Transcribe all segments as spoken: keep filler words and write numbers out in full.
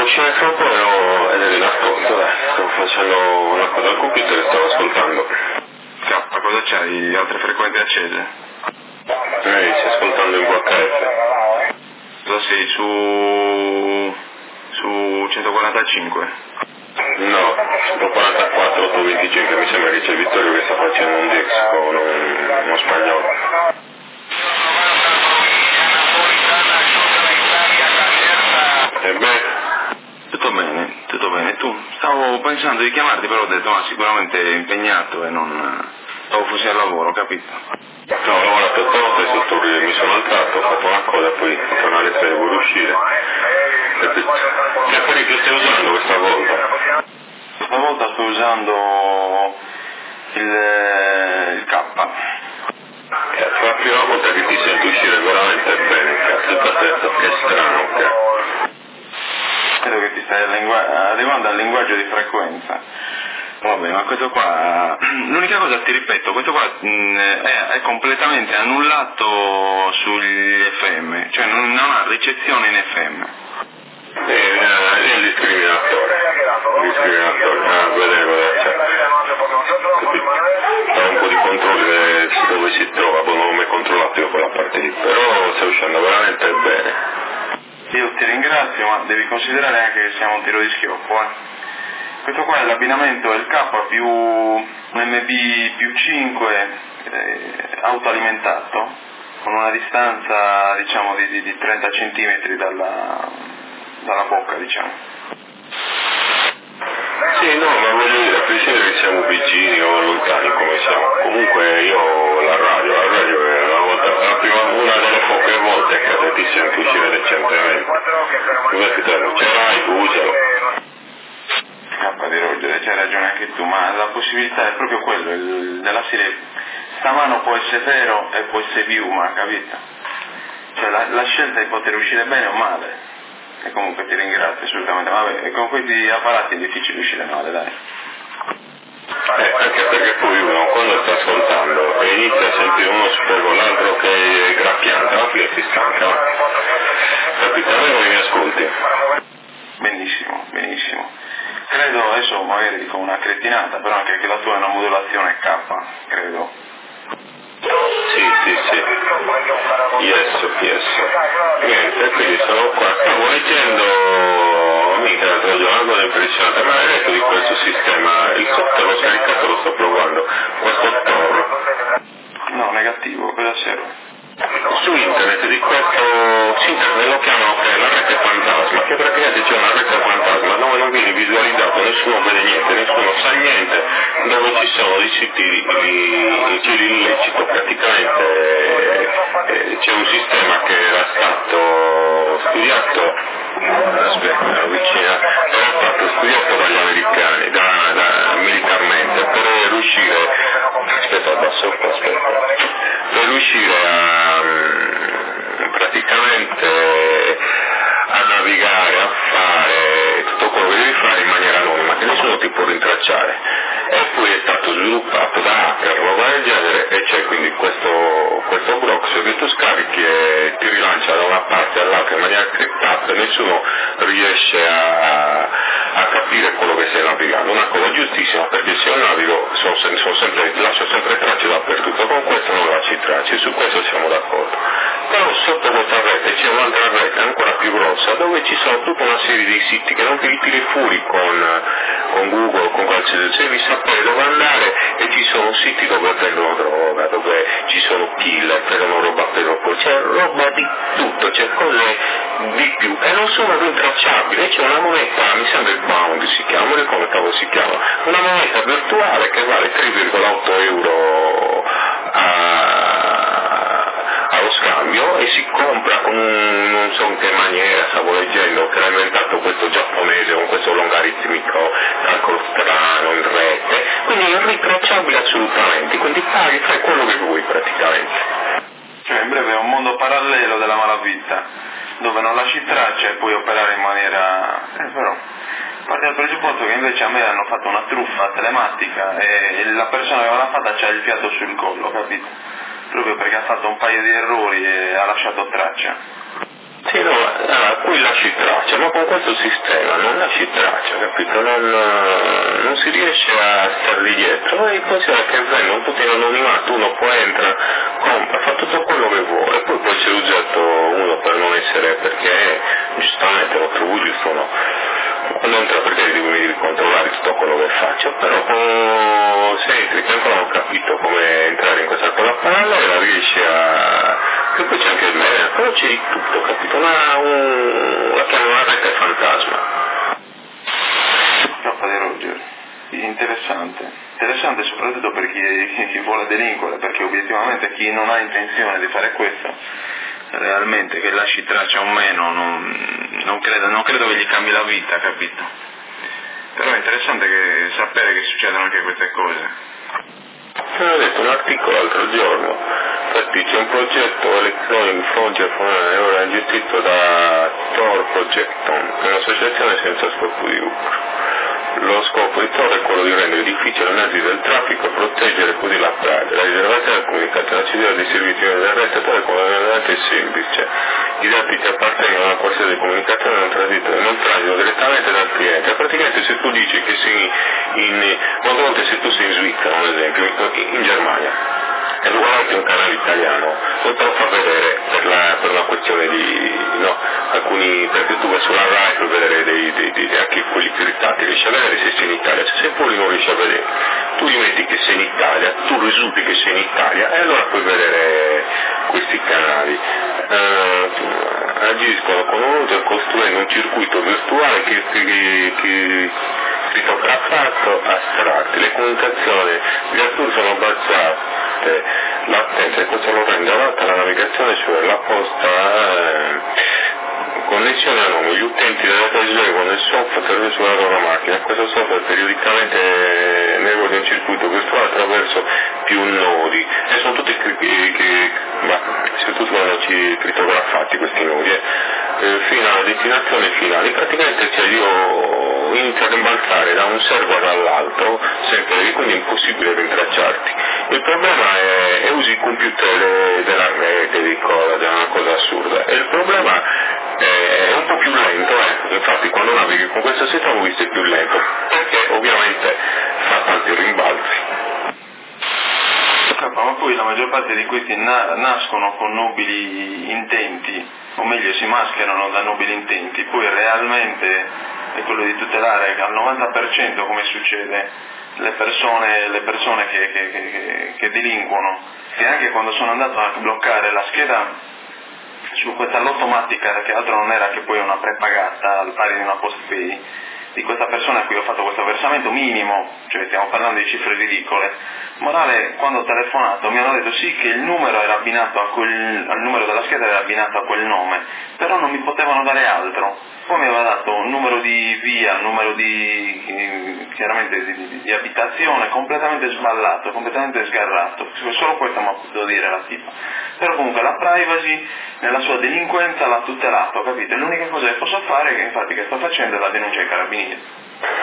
uscire tra un po' ed eri nascosto, dai, stavo facendo una cosa al computer e stavo ascoltando. K, cosa c'hai? Altre frequenze accese? Ehi, stai ascoltando in V H F. Cosa sei, su... su centoquarantacinque? No, centoquarantaquattro ottocentoventicinque, mi sembra che c'è Vittorio che sta facendo un Dix con un, uno spagnolo. E beh? Tutto bene, tutto bene. Tu? Stavo pensando di chiamarti, però ho detto, ma sicuramente è impegnato e non... stavo fossi al lavoro, capito? No, ho lavorato a notte sotto il mi sono alzato, ho fatto una cosa, poi sono alle tre, volevo uscire. Capito? Che apparecchio stai usando questa volta? Questa volta sto usando il, il K. Cazzo, la prima volta che ti sento uscire veramente bene, cazzo, pazzesco, che strano, cazzo. Credo che ti stai lingua- arrivando al linguaggio di frequenza. Vabbè, ma questo qua, l'unica cosa ti ripeto, questo qua mh, è, è completamente annullato sugli F M, cioè non, non ha ricezione in F M. È, è il discriminatore, il discriminatore, ah, vedevo, cioè, capito? Fa un po' di controlli su dove si trova, boh, non ho mai controllato io quella parte lì, però sta uscendo veramente bene. Io ti ringrazio, ma devi considerare anche che siamo un tiro di schioppo, eh. Questo qua è l'abbinamento L K più M B più cinque eh, autoalimentato, con una distanza diciamo di, di, di trenta centimetri dalla, dalla bocca, diciamo. Sì, no, ma voglio dire, a prescindere che siamo vicini o lontani come siamo, comunque io la radio, la radio è una volta, la prima, una delle poche volte che ti sento uscire decentemente. Come ti trovo? Ce l'hai, usalo. K di Roger, c'hai ragione anche tu, ma la possibilità è proprio quello, il, della serie, stamano può essere vero e può essere viuma, capito? Cioè la, la scelta è poter uscire bene o male, e comunque ti ringrazio assolutamente, ma vabbè, con questi apparati è difficile uscire male, dai. Eh, anche perché poi uno quando sta ascoltando e inizia a sentire uno super con l'altro che è graffiante, alla fine si stanca. Capito? Almeno mi ascolti. Benissimo, benissimo. Credo, adesso magari dico una cretinata, però anche che la tua è una modulazione K, credo. Sì, sì, sì. Yes, yes. Niente, quindi sono qua. Stavo leggendo, mica l'altro giorno, l'ho impressionante, ma hai detto di questo sistema, il software l'ho scaricato, lo sto provando, questo Tor. No, negativo, cosa serve? Su internet di questo, su internet lo chiamano che è la rete fantasma, che praticamente c'è una rete fantasma dove non viene visualizzato, nessuno vede niente, nessuno sa niente, dove ci sono dei siti di giri illecito, praticamente eh, c'è un sistema che era stato studiato, aspetta, vicina, era stato studiato dagli americani, da, da, militarmente, per riuscire, aspetta, abbasso qua, aspetta, per riuscire a praticamente a navigare, a fare tutto quello che devi fare in maniera anonima, che nessuno ti può rintracciare. E poi è stato sviluppato da hacker, roba del genere, e c'è quindi questo, questo proxy che tu scarichi e ti rilancia da una parte all'altra in maniera criptata e nessuno riesce a, a capire quello che stai navigando. Una cosa giustissima, perché se io navigo sono, sono sempre, lascio sempre tracce dappertutto, con questo non lasci tracce, su questo siamo d'accordo. Però sotto questa rete c'è un'altra rete ancora più grossa dove ci sono tutta una serie di siti che non te li tiri fuori con, con Google, con qualsiasi, devi sapere dove andare, e ci sono siti dove prendono droga, dove ci sono killer, prendono roba per dopo, c'è roba di tutto, c'è cose di più e non sono rintracciabili. C'è una moneta, mi sembra il Bound si chiama, non ricordo come cavolo si chiama, una moneta virtuale che vale tre virgola otto euro a allo scambio e si compra con un, non so in che maniera, stavo leggendo che l'ha inventato questo giapponese con questo logaritmico calcolo strano in rete, quindi è irritracciabile assolutamente, quindi paghi, fai quello che vuoi praticamente. Cioè in breve è un mondo parallelo della malavita, dove non lasci traccia e puoi operare in maniera... Eh però, parte dal presupposto che invece a me hanno fatto una truffa telematica e la persona che l'ha fatta c'ha il fiato sul collo, capito? Proprio perché ha fatto un paio di errori e ha lasciato traccia. Sì, no, allora, poi lasci traccia, ma con questo sistema non lasci traccia, capito? Non, non si riesce a stargli dietro e considera che venga un po' in anonimato, uno poi entra, compra, fa tutto quello che vuole, poi poi c'è l'oggetto uno per non essere, perché giustamente lo trovo giusto, no? Non entra perché devi controllare tutto quello che faccio, però oh, se entri che ancora non ho capito come entrare in questa cosa parallela, riesci a... che poi c'è anche il meme, però c'è di tutto, capito? Una, un... la chiamo una rete fantasma. Troppo di Roger, interessante, interessante soprattutto per chi, chi vuole delinquere, perché obiettivamente chi non ha intenzione di fare questo, realmente che lasci traccia o meno, non, non, credo, non credo che gli cambi la vita, capito? Però è interessante che, sapere che succedono anche queste cose. Ho letto un articolo l'altro giorno, infatti c'è un progetto Electronic Project ora gestito da Tor Projecton, che è un'associazione senza scopo di lucro. Lo scopo di Tor è quello di rendere difficile l'analisi del traffico e proteggere così la privacy, la riservatezza della comunicazione, la cedere dei servizi del resto è relativamente semplice. I dati che appartengono alla qualsiasi comunicazione non transitano, non transitano direttamente dal cliente. Praticamente se tu dici che sei in, molte volte se tu sei in Svizzera, ad esempio, in Germania, e lo guardi un canale italiano, non te lo fa vedere per, la, per una questione di, no, alcuni, perché tu vai sulla Rai per vedere dei, dei, dei, anche quelli piritati, riesci a vedere se sei in Italia, se sei fuori non riesci a vedere, tu gli metti che sei in Italia, tu risulti che sei in Italia e allora puoi vedere questi canali. Uh, agiscono con un utile costruendo un circuito virtuale che, che, che criptografato astratti, le comunicazioni gli attori sono basate, l'attenza e questo lo rende adatta alla navigazione, cioè la posta, eh, connessione anomali, gli utenti della televisore con il software sulla loro macchina, questo software periodicamente negocia un circuito virtuale attraverso più nodi e sono tutti che, ma se tu sono crittografati questi nodi eh, eh, fino alla destinazione finale, praticamente cioè io inizio a rimbalzare da un server all'altro sempre, quindi è impossibile rintracciarti. Il problema è, è usi il computer della rete, di cosa, è una cosa assurda, e il problema è un po' più lento, eh. Infatti quando navighi con questo sistema visto è più lento, perché ovviamente fa tanti rimbalzi. Ma poi la maggior parte di questi na- nascono con nobili intenti, o meglio si mascherano da nobili intenti, poi realmente è quello di tutelare al novanta per cento, come succede, le persone, le persone che, che, che, che delinquono, che anche quando sono andato a bloccare la scheda su questa lottomatica, che altro non era che poi una prepagata al pari di una postpay, di questa persona a cui ho fatto questo versamento minimo, cioè stiamo parlando di cifre ridicole, morale, quando ho telefonato mi hanno detto sì che il numero era abbinato a quel, al numero della scheda era abbinato a quel nome, però non mi potevano dare altro. Poi mi aveva dato un numero di via, un numero di, chiaramente di, di, di abitazione completamente sballato, completamente sgarrato, solo questo mi ha potuto dire la tipa. Però comunque la privacy nella sua delinquenza l'ha tutelato, capite? L'unica cosa che posso fare, che infatti che sto facendo, è la denuncia ai carabinieri.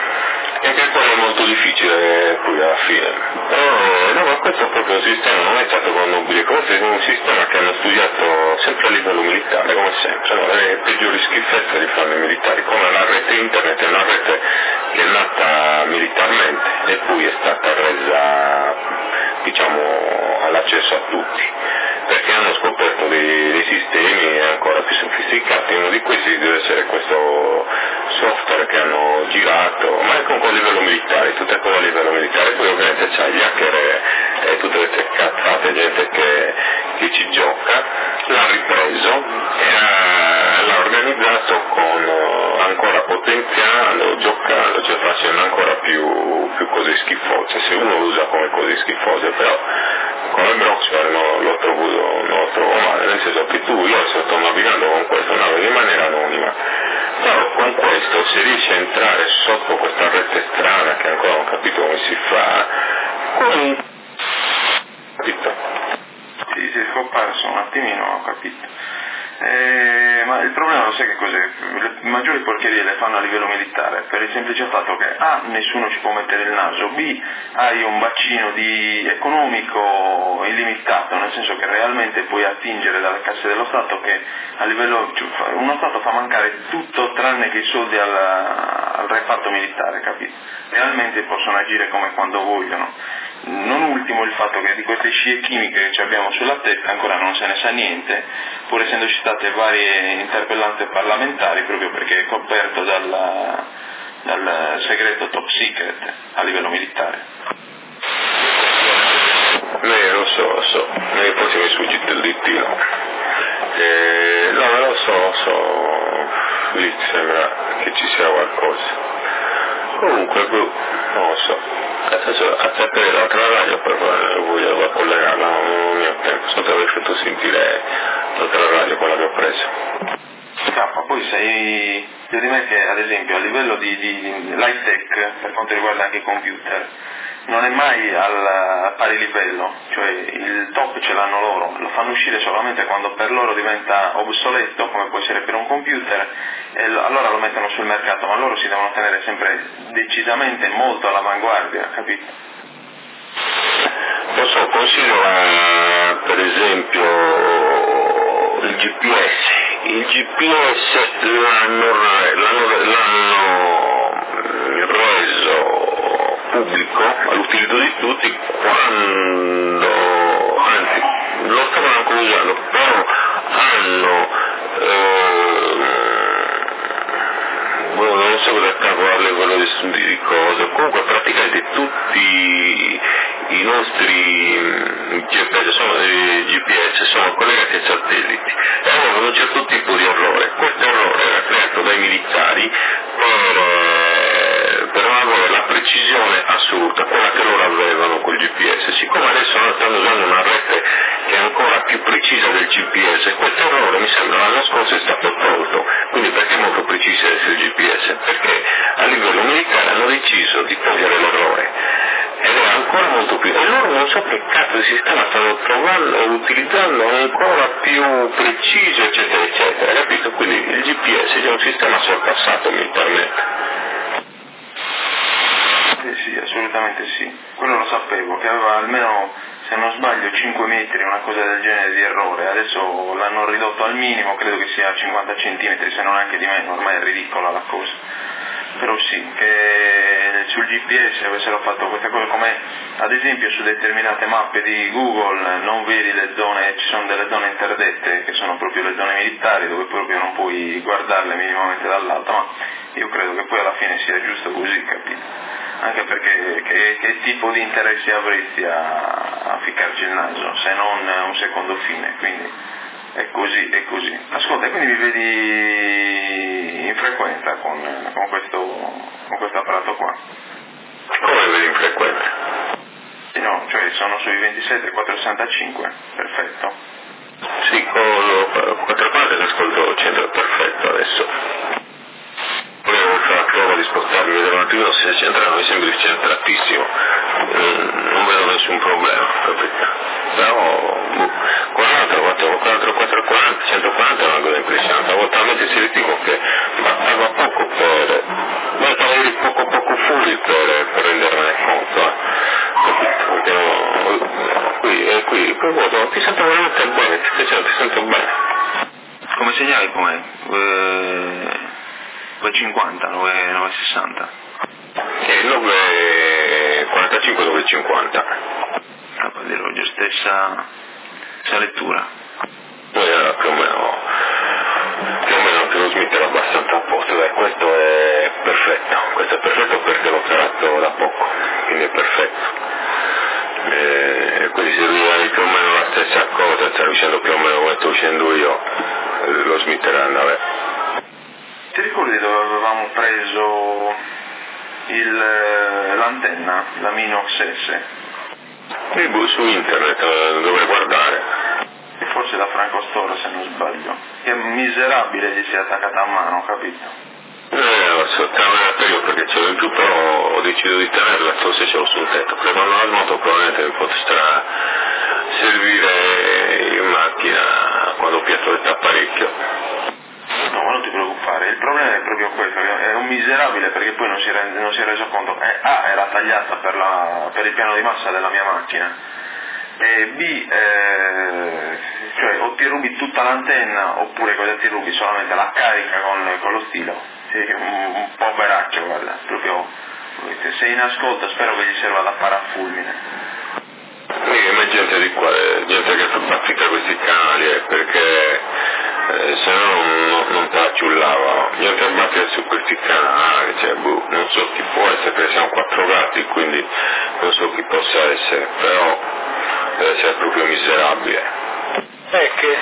E anche quello è molto difficile poi alla fine. Però no, ma questo è proprio un sistema, non è stato connubile, questo è un sistema che hanno studiato sempre a livello militare, come sempre, no? Le peggiori schifezze li fanno i militari, come la rete internet è una rete che è nata militarmente e poi è stata resa, diciamo, all'accesso a tutti, perché hanno scoperto dei, dei sistemi ancora più sofisticati. Uno di questi deve essere questo software che hanno girato, ma è comunque a livello militare, tutte cose a livello militare, poi ovviamente c'è gli hacker e, e tutte queste cazzate, gente che, che ci gioca, l'ha ripreso e ha, l'ha organizzato con, ancora potenziando, giocando, cioè facendo ancora più, più cose schifose, se uno lo usa come cose schifose, però come Broxware no, lo trovo, non lo trovo male, nel senso che tu, io sto navigando con questa nave in maniera anonima, però con questo si riesce a entrare sotto questa rete strana che ancora non ho capito come si fa, con... capito? Sì, si è scomparso un attimino, ho capito. Eh, ma il problema lo sai che cos'è? Le maggiori porcherie le fanno a livello militare, per il semplice fatto che A, nessuno ci può mettere il naso, B, hai un bacino di economico illimitato, nel senso che realmente puoi attingere dalle casse dello Stato, che a livello, cioè, uno Stato fa mancare tutto tranne che i soldi al, al reparto militare, capito? Realmente possono agire come quando vogliono. Non ultimo il fatto che di queste scie chimiche che abbiamo sulla testa ancora non se ne sa niente, pur essendoci state varie interpellanze parlamentari, proprio perché è coperto dalla, dal segreto top secret a livello militare. Eh, lo so, lo so, e poi si mi sfuggite il dittino. Eh, no, lo so, lo so, lì sembra che ci sia qualcosa. Comunque, non lo so. Adesso a sapere l'altra radio per voglio collegarla, non mi ho tempo, solo ti aver fatto sentire l'altra radio, quella che ho preso. Scappa, poi sei, io di me che ad esempio a livello di, di light tech, per quanto riguarda anche i computer, non è mai al, al pari livello, cioè il top ce l'hanno loro, lo fanno uscire solamente quando per loro diventa obsoleto, come può essere per un computer, e l- allora lo mettono sul mercato, ma loro si devono tenere sempre decisamente molto all'avanguardia, capito? Lo so, considero eh, per esempio il G P S, il G P S l'hanno, l'hanno, l'hanno reso pubblico all'utilizzo di tutti quando, anzi, lo stavano ancora usando, però hanno, eh, non so cosa calcolare quello di, di cose, comunque praticamente tutti i nostri G P S sono, G P S sono collegati ai satelliti e avevano un certo tipo di errore. Questo errore era creato dai militari per, per avere la precisione assoluta, quella che loro avevano col G P S. Siccome adesso noi stanno usando una rete che è ancora più precisa del G P S, questo errore mi sembra l'anno scorso è stato tolto. Quindi perché è molto preciso il G P S? Perché a livello militare hanno deciso di togliere l'errore ed è ancora molto più, e loro non so che cazzo di sistema stanno trovando, utilizzando ancora più preciso, eccetera eccetera, capito? Quindi il G P S è un sistema sorpassato militarmente. Eh sì, assolutamente sì, quello lo sapevo, che aveva almeno, se non sbaglio, cinque metri, una cosa del genere di errore, adesso l'hanno ridotto al minimo, credo che sia cinquanta centimetri, se non anche di meno, ormai è ridicola la cosa. Però sì, che sul G P S avessero fatto queste cose, come ad esempio su determinate mappe di Google non vedi le zone, ci sono delle zone interdette che sono proprio le zone militari dove proprio non puoi guardarle minimamente dall'alto, ma io credo che poi alla fine sia giusto così, capito? Anche perché che, che tipo di interessi avresti a, a ficcarci il naso, se non un secondo fine, quindi è così, è così. Ascolta, quindi mi vedi in frequenza con, con questo con questo apparato qua? Come vedi in frequenza? Sì, no, cioè sono sui ventisette quattrocentosessantacinque, perfetto. Sì, con quattro parti l'ascolto centro, perfetto adesso. Volevo fare la prova di spostarmi, vedere un attimo se centrano, mi sembra centratissimo, non vedo nessun problema, capito? Però, quaranta, quattrocento quaranta, centoquaranta è una cosa impressionante, a volte talmente selettivo che bastava poco per, bastava avere poco poco fuori per, per rendermene conto, eh. Capito? Perché no, qui, e qui, poi guarda, ti sento veramente bene, ti sento, ti sento bene. Come segnali com'è? Eh... nove cinquanta, nove sessanta. E nove quarantacinque, nove cinquanta. Ah, per dirlo, già stessa, stessa lettura. Eh, più o meno, più o meno te lo smetterò abbastanza a posto, dai, questo è perfetto, questo è perfetto perché l'ho tratto da poco, quindi è perfetto. E quindi se lui hai più o meno la stessa cosa, sta uscendo più o meno come sto uscendo io, lo smetterà, vabbè. Ti ricordi dove avevamo preso il, l'antenna, la Minox S? Sì, su internet, dovrei guardare. E forse da Franco Storo, se non sbaglio. Che miserabile gli si è attaccata a mano, capito? Eh, lo so, te la io perché ce l'ho in più, però ho deciso di tenerla, forse ce l'ho sul tetto. Perché quando la smoto probabilmente mi potrà servire in macchina quando Pietro detta parecchio. No, ma non ti preoccupare, il problema è proprio questo, è un miserabile perché poi non si, rende, non si è reso conto che A era tagliata per, la, per il piano di massa della mia macchina, e B, eh, cioè o ti rubi tutta l'antenna oppure cosa ti rubi? Solamente la carica con, con lo stilo. Sì, un, un poveraccio, guarda, proprio, se in ascolto spero che gli serva da parafulmine. Sì, ma gente di qua, gente che bazzica questi canali, eh, perché eh, se no non, non, non te la ciullava, gente che bazzica su questi canali, cioè, boh, non so chi può essere, perché siamo quattro gatti, quindi non so chi possa essere, però deve essere proprio miserabile. E che?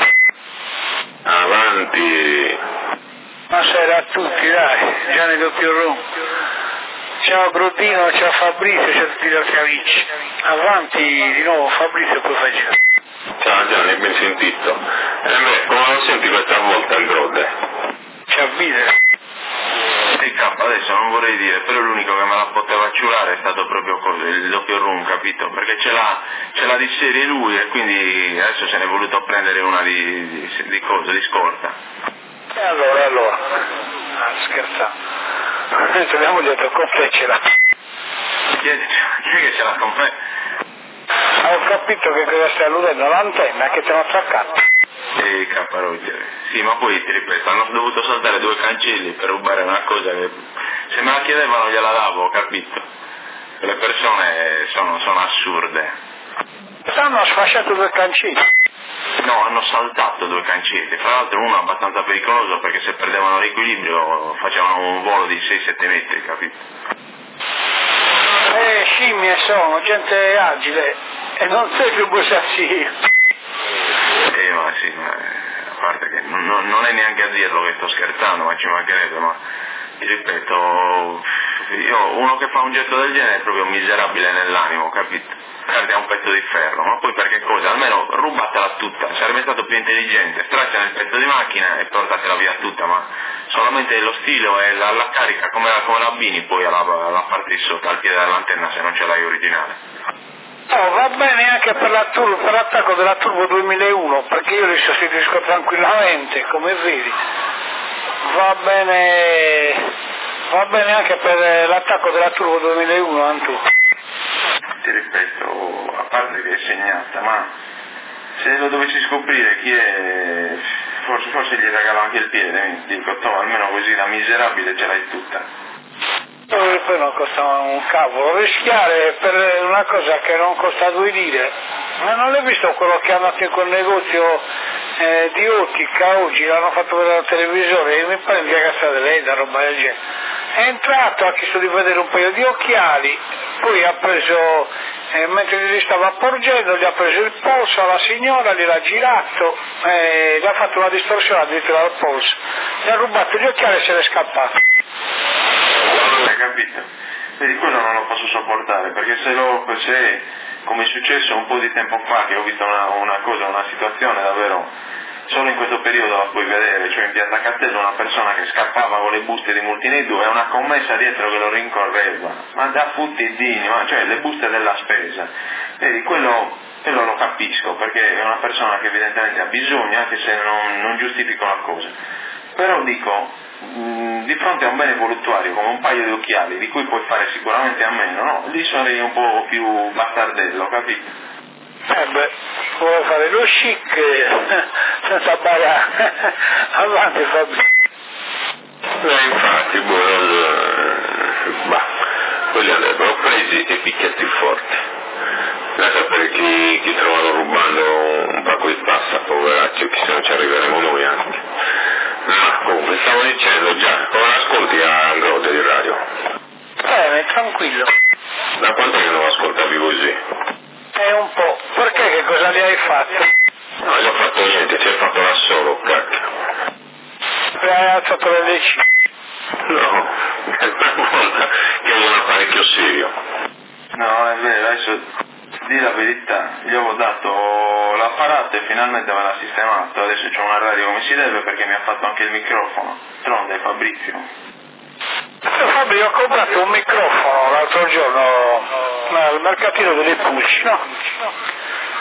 Avanti! Buonasera a tutti, dai, Gianni Doppio Rum. Ciao Brodino, ciao Fabrizio, ciao a tutti gli altri amici. Avanti di nuovo Fabrizio e poi facciamo. Ciao Gianni, ben sentito. E eh beh, come lo senti questa volta il Grode? Ci avvide. Sì, K, adesso non vorrei dire, però l'unico che me la poteva ciulare è stato proprio così, il Doppio Rum, capito? Perché ce l'ha, ce l'ha di serie lui e quindi adesso se ne è voluto prendere una di, di, di cosa, di scorta. E allora, allora, ah, scherzando. Ci abbiamo detto con te ce l'ha. Chi è, chi è che ce l'ha con me? Ho capito che cosa stai alludendo, l'antenna che ti hanno attaccato. Sì, K-Roger. Sì, ma poi ti ripeto, hanno dovuto saltare due cancelli per rubare una cosa che se me la chiedevano gliela davo, capito? Le persone sono, sono assurde. Hanno sfasciato due cancelli. No, hanno saltato due cancelli, fra l'altro uno abbastanza pericoloso perché se perdevano l'equilibrio facevano un volo di sei sette metri, capito? Eh, scimmie sono, gente agile, e non sei più bussassi. Eh, ma sì, ma, a parte che non, non è neanche a dirlo che sto scherzando, ma ci mancherebbe, ma ti ripeto, io, uno che fa un gesto del genere è proprio miserabile nell'animo, capito? Cade a un pezzo di ferro, ma poi perché cosa? Almeno rubatela tutta, sarebbe stato più intelligente, straccia nel pezzo di macchina e portatela via tutta, ma solamente lo stilo e la, la carica come la, come la abbini poi alla, alla parte di sotto, al piede dell'antenna se non ce l'hai originale. Oh, va bene anche per, la turbo, per l'attacco della Turbo duemilauno, perché io li sostituisco tranquillamente, come vedi. Va bene, va bene anche per l'attacco della Turbo duemilauno, Antù. Ti ripeto, a parte che è segnata, ma se lo dovessi scoprire chi è, forse, forse gli regalo anche il piede, dico, to, almeno così la miserabile ce l'hai tutta. E poi non costa un cavolo, rischiare per una cosa che non costa due lire. Ma non l'hai visto quello che è andato in quel negozio eh, di ottica oggi, l'hanno fatto vedere alla televisione, e mi pare in via Cassata lei da roba del genere. È entrato, ha chiesto di vedere un paio di occhiali, poi ha preso, eh, mentre gli stava porgendo, gli ha preso il polso alla signora, gliel'ha girato, eh, gli ha fatto una distorsione addirittura al polso, gli ha rubato gli occhiali e se n'è scappato. Non hai capito? Vedi, quello non lo posso sopportare, perché se, lo, se come è successo un po' di tempo fa, che ho visto una, una cosa, una situazione davvero, solo in questo periodo la puoi vedere, cioè in Piazza Castello una persona che scappava con le buste di Multinedu e una commessa dietro che lo rincorreva, ma da futtidini, ma cioè le buste della spesa. Vedi, quello, quello lo capisco, perché è una persona che evidentemente ha bisogno, anche se non, non giustifico la cosa. Però dico, mh, di fronte a un bene voluttuario come un paio di occhiali, di cui puoi fare sicuramente a meno, no? Lì sarei un po' più bastardello, capito? Eh beh, vuole fare lo chic eh, senza barare. Avanti Fabio. Eh, infatti, boh, eh, bah, quelli andrebbero presi e picchiati forte. Da sapere chi, chi trovano rubando un pacco di pasta, poveraccio, che se non ci arriveremo noi anche. Ma comunque, stavo dicendo già, come ascolti a Grode di radio? Bene, tranquillo. Da quanto che non ascoltavi così? È un po'. Perché che cosa gli hai fatto? No, gli ho fatto niente, ci hai fatto da solo, cacchio. Le hai alzato le decine. No, è una volta che è un apparecchio serio. No, è vero, adesso di la verità, gli avevo dato l'apparato e finalmente me l'ha sistemato, adesso c'ho una radio come si deve perché mi ha fatto anche il microfono. Tronde, Fabrizio. Fabio, ho comprato un microfono l'altro giorno al mercatino delle Pulci, no?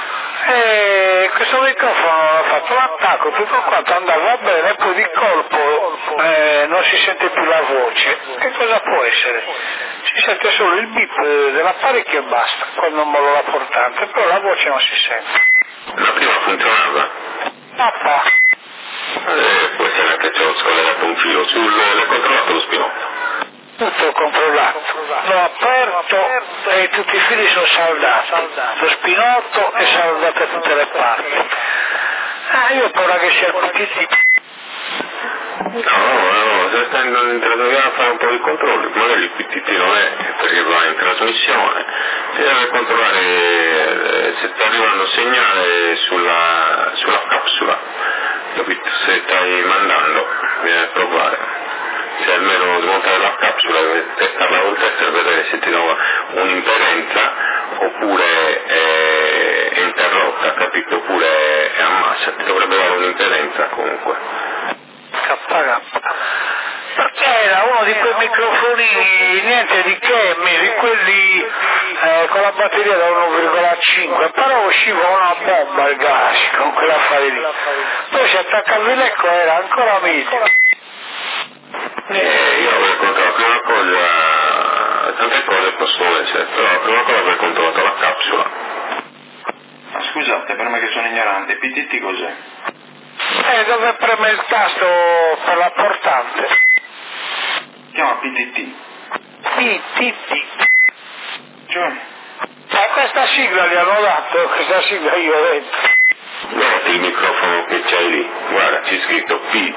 E questo microfono ha fatto l'attacco, tutto quanto andava bene, poi di colpo eh, non si sente più la voce. Che cosa può essere? Si sente solo il bip dell'apparecchio e basta, quando mollo la portante, però la voce non si sente. La prima funzionava? Papà. Eh, può essere che ci ho scollegato un filo sul... l'hai controllato lo spinotto? Tutto controllato, l'ho aperto e tutti i fili sono saldati, lo spinotto è saldato da tutte le parti. Ah, io ho paura che sia il P T T. No, no, se stai in trasmissione a fare un po' di controlli, magari il P T T non è perché va in trasmissione, si deve controllare eh, se ti arrivano segnale sulla, sulla capsula, capito? Se stai mandando, bisogna provare. Se almeno smontare la capsula e testarla col test per vedere se ti trova un'impedenza oppure è interrotta, capito? Oppure è a massa, ti dovrebbe dare un'impedenza comunque. K K. Perché era uno di quei microfoni, niente di che, di quelli eh, con la batteria da uno virgola cinque, però usciva una bomba il gas con quell'affare lì. Poi si attaccava il lecco, era ancora meglio. Eh, io avrei controllato una cosa, tante cose possono essere, però la prima cosa avrei controllato la capsula. Ma scusate, per me che sono ignorante, P T T cos'è? Eh, dove preme il tasto per la portante? Si chiama P T T. P T T. Cioè? Eh, questa sigla gli hanno dato, questa sigla io ho detto. Guarda il microfono che c'hai lì, guarda, c'è scritto P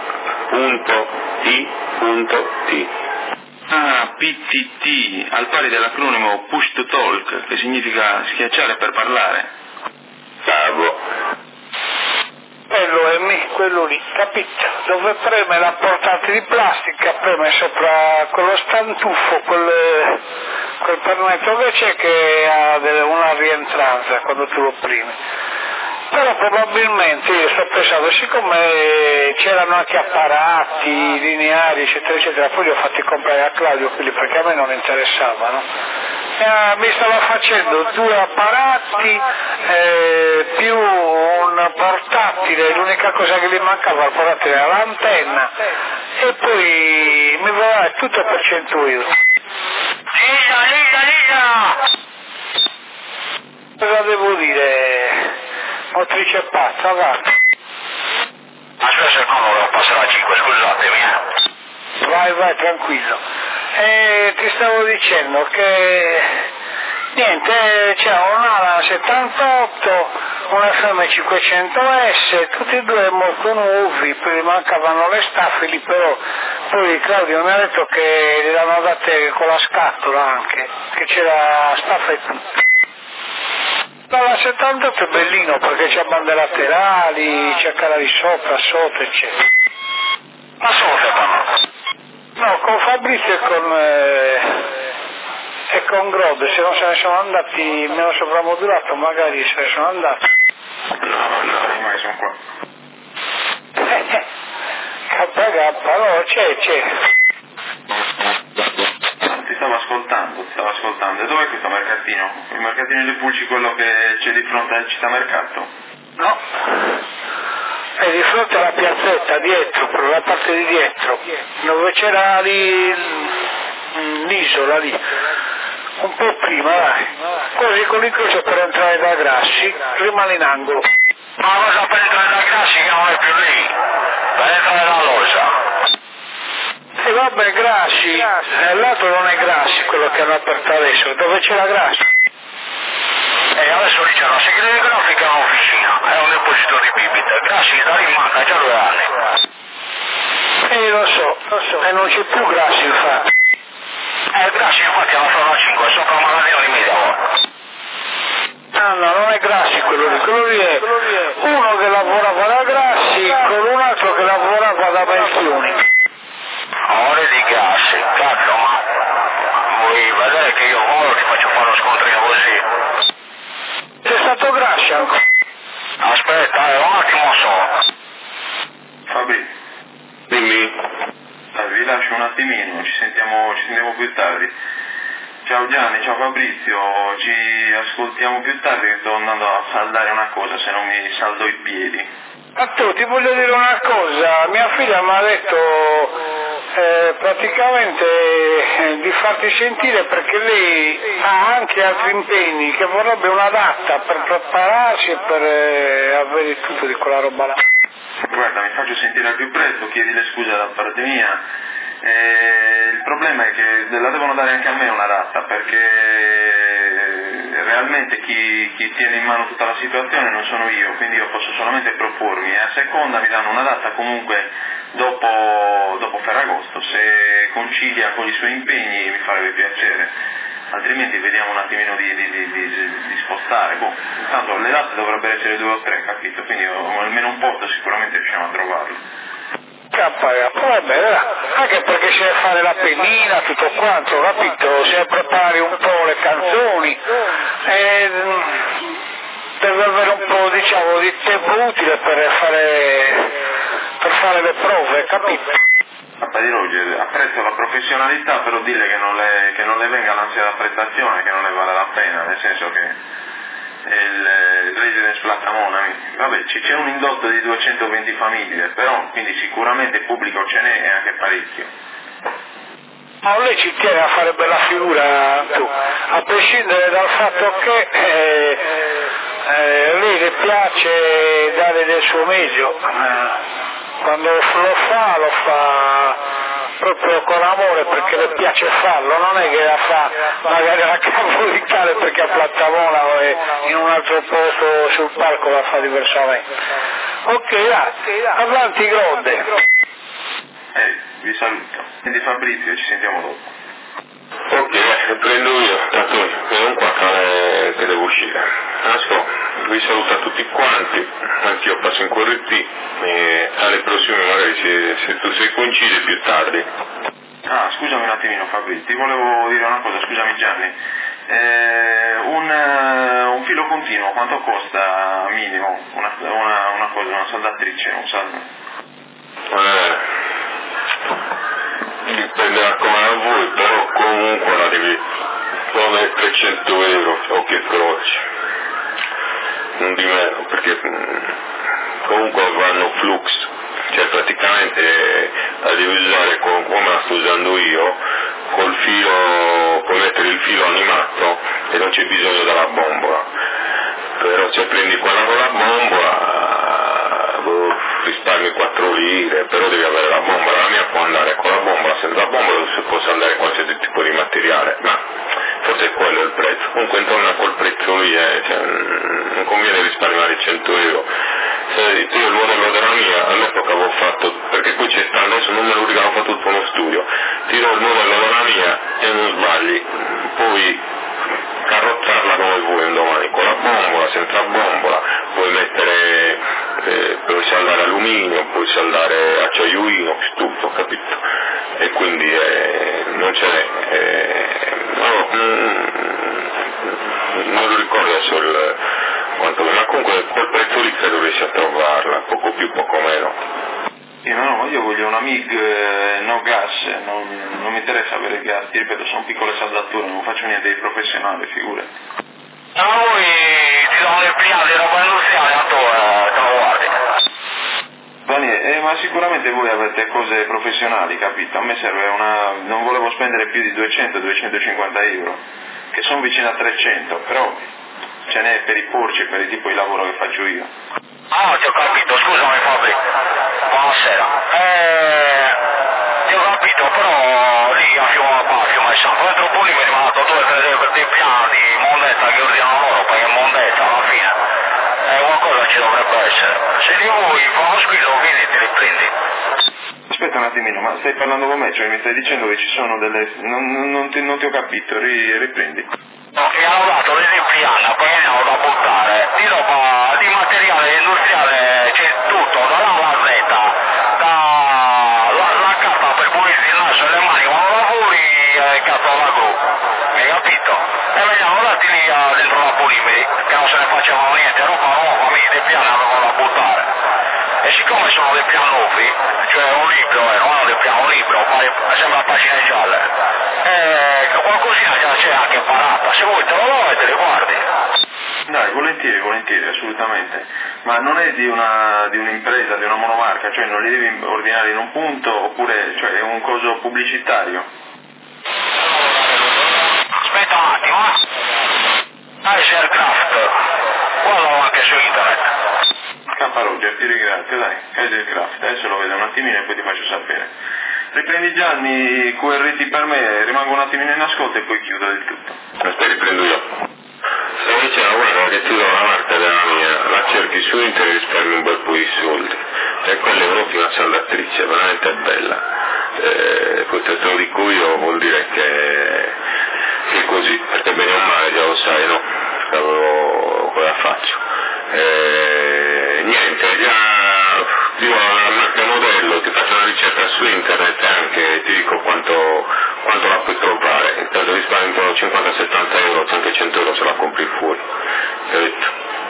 T T. Ah, P T T, al pari dell'acronimo Push to Talk, che significa schiacciare per parlare. Bravo. Quello è me, quello lì, capito? Dove preme la portante di plastica, preme sopra quello stantuffo, quel, quel pernetto che c'è che ha delle, una rientranza quando tu lo premi. Però probabilmente io sto pensando, siccome c'erano anche apparati lineari eccetera eccetera, poi li ho fatti comprare a Claudio quelli perché a me non interessavano, eh, mi stava facendo due apparati eh, più un portatile, l'unica cosa che gli mancava al portatile era l'antenna e poi mi va tutto per cento euro. Lisa, Lisa, Lisa! Cosa devo dire? Motrice pazza, va. Aspetta un secondo, devo passare a cinque, scusatemi. Eh. Vai, vai, tranquillo. E ti stavo dicendo che niente, c'è un Ala settantotto, un F M cinquecento S, tutti e due molto nuovi, poi mancavano le staffili, però poi Claudio mi ha detto che le hanno date con la scatola anche, che c'era staffa e tutto. La settantotto è bellino perché c'ha bande laterali, c'è canali sopra, sotto, eccetera. Ma solo settantotto? No, con Fabrizio e con, eh, e con Grode, se non se ne sono andati meno sopramodulato, magari se ne sono andati. No, no, ormai sono qua. K K, no, c'è, c'è. Ti stavo ascoltando, ti stavo ascoltando. E dov'è questo mercatino? Il mercatino di Pulci, quello che c'è di fronte al città mercato? No, è di fronte alla piazzetta, dietro, per la parte di dietro, dove c'era lì l'isola lì, un po' prima, dai, così con l'incrocio per entrare da Grassi, rimane in angolo. Ma cosa per entrare da Grassi che non è più lì? Per entrare da Losa? E vabbè, Grassi, eh, l'altro non è Grassi quello che hanno aperto adesso, dove c'è la Grassi? E adesso lì c'è una segreteria grafica e un'officina, è un deposito di bibite. Grassi da lì manca già due anni. Eh, lo so, lo so, e non c'è più Grassi infatti. Eh, Grassi infatti alla zona cinque, sopra il magazzino di Mediaworld. Ah no, non è Grassi quello lì, quello lì è uno che lavorava da Grassi con un altro che lavorava da Belchioni. Amore di Grassi, cazzo, ma vuoi vedere che io ora ti faccio fare lo scontrino così? C'è stato Grassi ancora? Aspetta, eh, un attimo solo. Fabri, Dimmi. vi lascio un attimino, ci sentiamo, ci sentiamo più tardi. Ciao Gianni, ciao Fabrizio, ci ascoltiamo più tardi che sto andando a saldare una cosa, se non mi saldo i piedi. A tu ti voglio dire una cosa, mia figlia mi ha detto eh, praticamente eh, di farti sentire perché lei ha anche altri impegni, che vorrebbe una data per prepararsi e per eh, avere tutto di quella roba là. Guarda, mi faccio sentire al più presto, chiedile scusa da parte mia. Eh, il problema è che la devono dare anche a me una data, perché realmente chi, chi tiene in mano tutta la situazione non sono io, quindi io posso solamente propormi, e a seconda mi danno una data comunque dopo, dopo Ferragosto. Se concilia con i suoi impegni mi farebbe piacere, altrimenti vediamo un attimino di, di, di, di, di spostare. Boh, intanto le date dovrebbero essere due o tre, capito? Quindi almeno un posto sicuramente riusciamo a trovarlo. Vabbè, anche perché c'è da fare la pennina, tutto quanto, capito? Se prepari un po' le canzoni, e deve avere un po', diciamo, di tempo utile per fare, per fare le prove, capito? Di Roger, apprezzo la professionalità, però dille che non le, che non le venga l'ansia da prestazione, che non ne vale la pena, nel senso che il residence Platamona, vabbè, c'è un indotto di duecentoventi famiglie, però quindi sicuramente il pubblico ce n'è e anche parecchio. Ma lei ci tiene a fare bella figura, tu, a prescindere dal fatto che eh, eh, lei le piace dare del suo meglio, quando lo fa lo fa proprio con amore perché le piace farlo, non è che la fa magari a capo di cane perché a Platamona o in un altro posto sul palco la fa diversamente. Ok, dai, avanti Gronde. Eh, vi saluto. Quindi Fabrizio, ci sentiamo dopo. Ok, eh, prendo io, tanto non qua che, che devo uscire. Asco, vi saluto a tutti quanti, anch'io passo in Q R T e alle prossime magari se, se tu sei coincide più tardi. Ah, scusami un attimino Fabrizio, ti volevo dire una cosa, scusami Gianni. Eh, un, uh, un filo continuo, quanto costa minimo? Una, una, una cosa, una saldatrice, un saldo? Eh... dipenderà come a voi, però comunque la devi come trecento euro o che croce, non di meno, perché comunque vanno flux, cioè praticamente la devi usare con, come la sto usando io, col filo, puoi mettere il filo animato e non c'è bisogno della bombola, però se prendi quella con la bombola boh, risparmi quattro lire, però devi avere la bombola, la mia può andare con la bombola, senza bombola si può andare qualsiasi tipo di materiale, ma forse è quello il prezzo, comunque intorno a quel prezzo lì eh, cioè, non conviene risparmiare cento euro. Se io il modello della mia all'epoca avevo fatto, perché qui c'è sta, adesso non me lo ricordo, ho fatto tutto uno studio, tiro il modello della mia e non sbagli, poi carrozzarla come vuoi un domani, con la bombola, senza bombola, puoi mettere, eh, puoi saldare alluminio, puoi saldare acciaioino, tutto, capito? E quindi eh, non ce n'è, eh, no, mm, non lo ricordo adesso il, quanto, ma comunque quel prezzo lì credo riesci a trovarla, poco più, poco meno. Io no, no, io voglio una M I G eh, no gas, non, non mi interessa avere gas, ti ripeto, sono piccole saldature, non faccio niente di professionale, figure. A noi ci sono le pliate, roba industriale, tanto eh, te lo guardi. Daniele, eh, ma sicuramente voi avete cose professionali, capito? A me serve una, non volevo spendere più di duecento duecentocinquanta euro, che sono vicino a trecento, però ce n'è per i porci, per il tipo di lavoro che faccio io. Ah, ti ho capito, scusami Fabri. Buonasera. Eh, ti ho capito, però lì a Fiume a Fiume Santo, dentro Polimeri mi ha dato due o tre piani di mondezza che ordinano loro, perché mondezza alla fine eh, qualcosa ci dovrebbe essere. Se di voi fa uno squillo, vieni e te li prendi. Aspetta un attimino, ma stai parlando con me, cioè mi stai dicendo che ci sono delle... non, non, ti, non ti ho capito, ri, riprendi. No, mi hanno dato delle piane, poi ne hanno da buttare, di roba, di materiale industriale, c'è tutto, da là alla Z, da la, la carta per pulirsi il naso e le mani quando lavori e cazzo alla gru, mi hai capito? E me li hanno dati lì a, dentro la Polimeri, che non se ne facevano niente, roba nuova, mi dei piani avevano da buttare. E siccome sono dei piani nuovi, cioè un libro, eh, non è dei piani, un libro, sembra pagine gialle, e qualcosina già c'è anche volentieri, volentieri, assolutamente, ma non è di una di un'impresa, di una monomarca, cioè non li devi ordinare in un punto, oppure cioè è un coso pubblicitario? Aspetta un attimo, eh. Kaisercraft, guardalo anche su internet. K. Roger, ti ringrazio, dai, Kaisercraft, adesso lo vedo un attimino e poi ti faccio sapere. Riprendi Gianni, Q R T per me, rimango un attimino in ascolto e poi chiudo del tutto. Aspetta, riprendo io. Se diceva, guarda che ti do la marca della mia, la cerchi su internet e risparmi un bel po' di soldi. E quella è un'ottima saldatrice, veramente bella. Eh, questo te lo dico io, vuol dire che, che è così, perché bene o male già lo sai, no? Avevo, cosa faccio? Eh, niente, già io la marca modello, ti faccio una ricerca su internet e anche ti dico quanto, quanto la puoi trovare, intanto risparmi intorno a cinquanta settanta euro, anche cento euro se la compri fuori. Ti ho detto.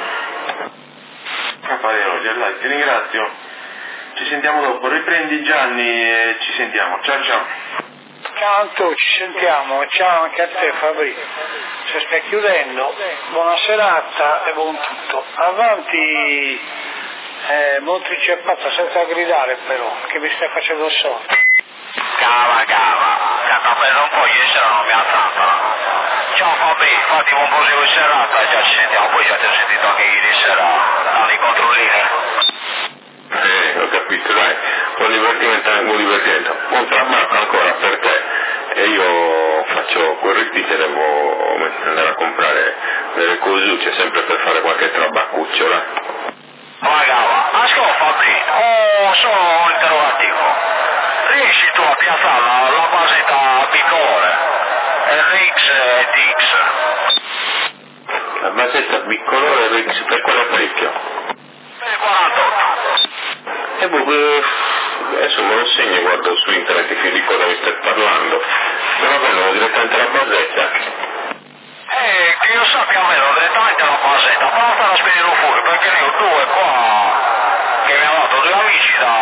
Raffaele, dai, ti ringrazio, ci sentiamo dopo, riprendi Gianni e ci sentiamo, ciao ciao. Ciao Anto, ci sentiamo, ciao anche a te Fabri. Se stai chiudendo, buona serata e buon tutto. Avanti, eh, Montrice e Pazza, senza gridare però, che mi stai facendo sotto. Cava, cava, che hanno preso un po' ieri sera non mi ha tanta. Ciao Fabri, fatti un proseguo di serata, già ci sentiamo, poi già ti ho sentito anche ieri sera dalle controllini. Eh, ho capito, dai, buon divertimento, buon divertimento. Buon traballo ancora per te. E io faccio quel rettito e devo andare a comprare delle cosucce sempre per fare qualche trabaccuccio, dai. Ma cava, ascolta Fabri, ho solo un interrogativo. Riesci tu a piazzare la, la basetta bicolore? R X e D X? La basetta bicolore R X per quale apparecchio? Per il quarantotto. E boh, adesso me lo segno, guardo su internet che di cosa mi stai parlando. Non avevano direttamente la basetta. Eh, che io sappia avevano direttamente la basetta, però stanno a spedire fuori, perché ne ho due qua che mi hanno dato due amici da...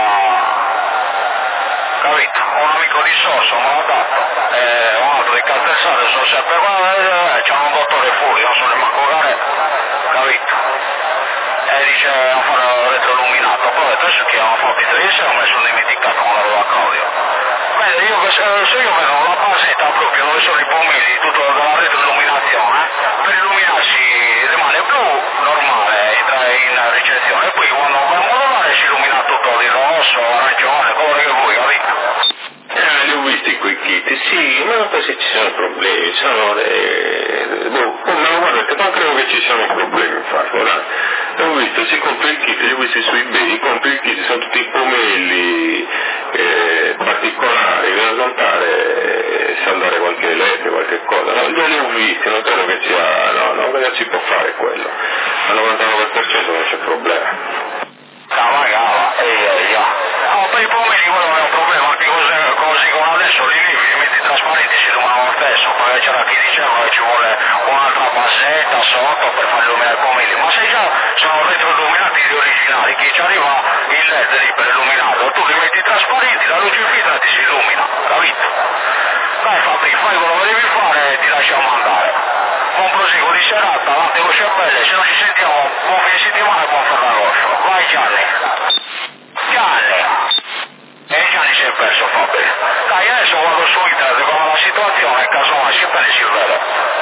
capito? Un amico di Sosso me l'ha dato, e un altro di Caltessare, sono sempre qua, eh, c'è un dottore fuori, non so nemmeno giocare, capito? E dice a fare retroilluminato, poi adesso che hanno fatto i tre e ho messo dimenticato con la roba Claudio. Vede, io se, se io vedo la basetta proprio dove sono i pomini, tutto dalla retroilluminazione, per illuminarsi rimane blu normale, entra in ricezione, e poi quando va a modulare si illumina tutto di rosso, arancione, colore che vuoi, capito? Eh, li ho visti quei kit, sì, ma questi ci sono problemi, sono le... boh, ma guardate, non credo che ci siano problemi infatti, guardate, ho visto, si compra il kit, li ho visti su eBay, compri il kit, sono tutti pomelli eh, particolari, devo smontare, saldare qualche led, qualche cosa, no, io li ho visti, non credo che sia, no, no, non si può fare quello, al novantanove per cento non c'è problema. Cava, cava, eia, eia. No, per i pomeli quello è un problema, anche così, così come adesso li livi, li metti trasparenti si illuminano lo stesso, poi c'era chi diceva che ci vuole un'altra basetta sotto per far illuminare i pomeli, ma se già sono retroilluminati gli originali, che ci arriva il led lì per illuminarlo, tu li metti trasparenti, la luce filtra ti si illumina, capito? Dai Fabri, fai quello che devi fare e ti lasciamo andare. Buon proseguo di serata, avanti con belle, se non ci sentiamo, buon fine settimana e buon Ferragosto. Vai Gianni. Gianni. E Gianni si è perso Fabri. Dai, adesso guardo su internet come la situazione, casomai si bene si vede.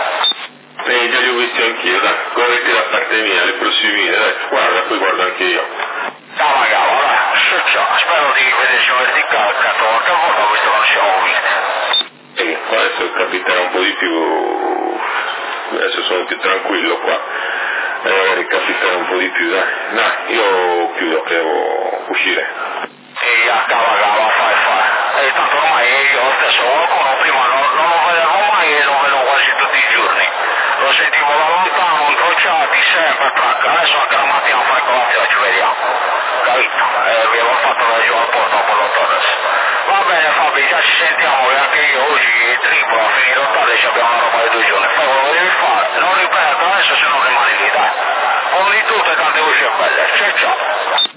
Eh, già li ho visti anch'io, dai, corretti da parte mia, le prossime, dai, guarda, poi guardo anche io. Cava, cava, dai, succio, spero di vederci verticale, qualche volta questo non siamo visti. E adesso capiterà un po' di più, adesso sono più tranquillo qua, e magari capiterà un po' di più, dai, dai, io chiudo che devo uscire. E a cava, cava, fai, fai. E tanto ormai io stesso qualcuno prima non, non lo vedevo mai e lo vedo quasi tutti i giorni. Lo sentivo da lontano, incrociati, sempre, tracca, adesso anche la mattina fai colazione, ci vediamo. Capito? E vi avevo fatto la giù al porto per lo Torres. Va bene Fabio, già ci sentiamo, che anche io oggi triplo a finire tardi e abbiamo una roba di due giorni. Fai quello che devi fare, non ripeto adesso se non rimani lì, dai. Buon di tutto e tante voci belle. Ciao ciao.